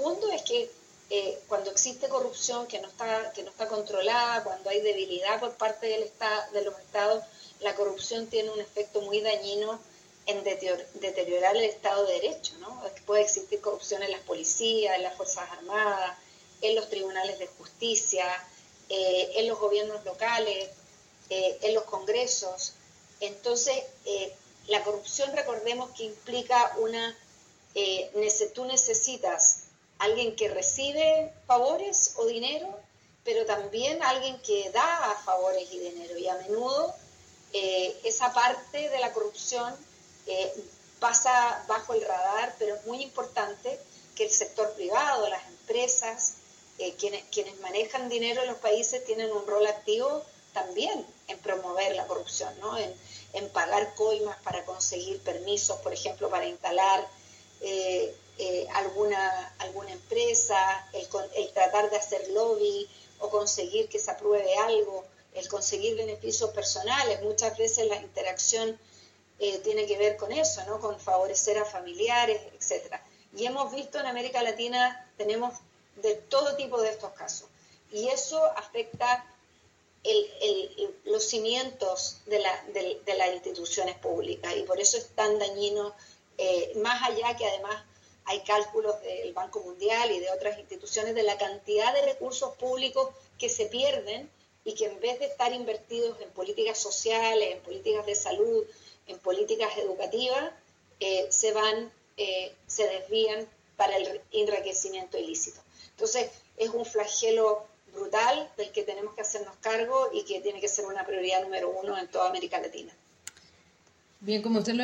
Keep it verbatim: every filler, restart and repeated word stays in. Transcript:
segundo es que eh, cuando existe corrupción que no está, que no está controlada, cuando hay debilidad por parte del estado, de los estados, la corrupción tiene un efecto muy dañino en deteriorar el Estado de Derecho, ¿no? Puede existir corrupción en las policías, en las Fuerzas Armadas, en los tribunales de justicia, eh, en los gobiernos locales, eh, en los congresos. Entonces, eh, la corrupción, recordemos que implica una... Eh, tú necesitas alguien que recibe favores o dinero, pero también alguien que da favores y dinero. Y a menudo eh, esa parte de la corrupción eh, pasa bajo el radar, pero es muy importante que el sector privado, las empresas, eh, quienes, quienes manejan dinero en los países tienen un rol activo también en promover la corrupción, ¿no? En, en pagar coimas para conseguir permisos, por ejemplo, para instalar eh, eh, alguna, alguna empresa, el, el tratar de hacer lobby o conseguir que se apruebe algo, el conseguir beneficios personales. Muchas veces la interacción eh, tiene que ver con eso, ¿no? Con favorecer a familiares, etcétera. Y hemos visto en América Latina, tenemos de todo tipo de estos casos. Y eso afecta el, el, los cimientos de, la, de, de las instituciones públicas. Y por eso es tan dañino, eh, más allá que además hay cálculos del Banco Mundial y de otras instituciones de la cantidad de recursos públicos que se pierden y que en vez de estar invertidos en políticas sociales, en políticas de salud, en políticas educativas, eh, se van, eh, se desvían para el enriquecimiento ilícito. Entonces, es un flagelo brutal del que tenemos que hacernos cargo y que tiene que ser una prioridad número uno en toda América Latina. Bien, como usted lo